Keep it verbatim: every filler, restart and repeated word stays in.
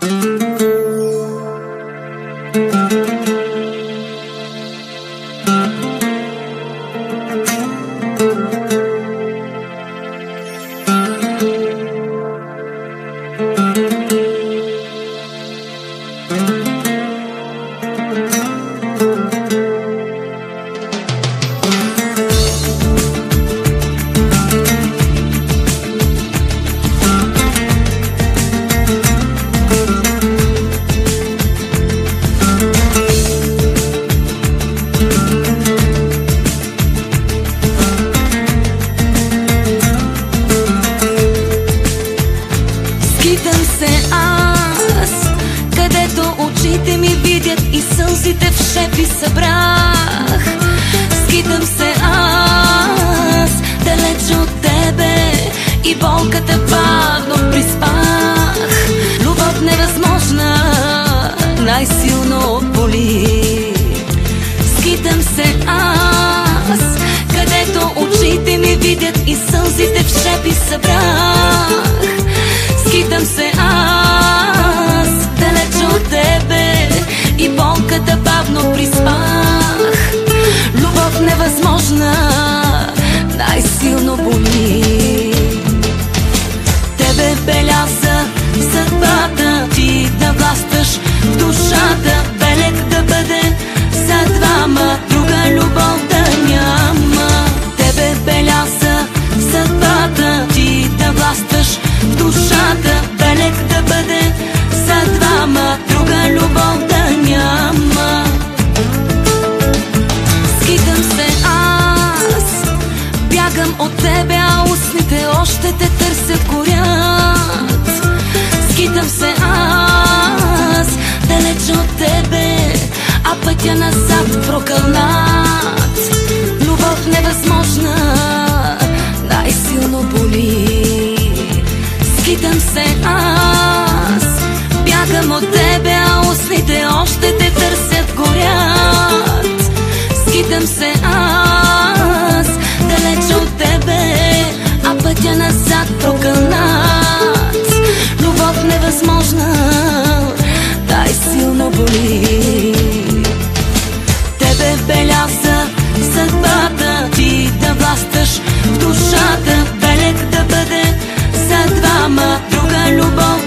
Скитам се аз, където очите ми видят и сълзите в шепи събрах. Скитам се аз, далеч от тебе и болката бавно приспах. Любов невъзможна, най-силно боли. Скитам се аз, където очите ми видят и сълзите в шепи събрах. Скитам се аз, далеч от тебе и болката бавно приспах. Любов невъзможна, най-силно боли. Тебе беляза съдбата, ти да властваш в душата. Белег да бъде за двама, друга любов да няма. Тебе беляза съдбата, ти да властваш в душата. Белег да бъде за двама, друга любов да няма. Скитам се аз, бягам от тебе, а устните още те търсят, горят. Скитам се аз, далеч от тебе, а пътя назад прокълнат. Любов невъзможна, най-силно боли. Скитам се аз, бягам от тебе, а устните още те търсят, горят. Скитам се аз, далеч от тебе, а пътя назад прокълнат. Любов невъзможна, най-силно боли. Тебе беляза съдбата, ти да властваш в душата. Белег да бъде за двама, друга любов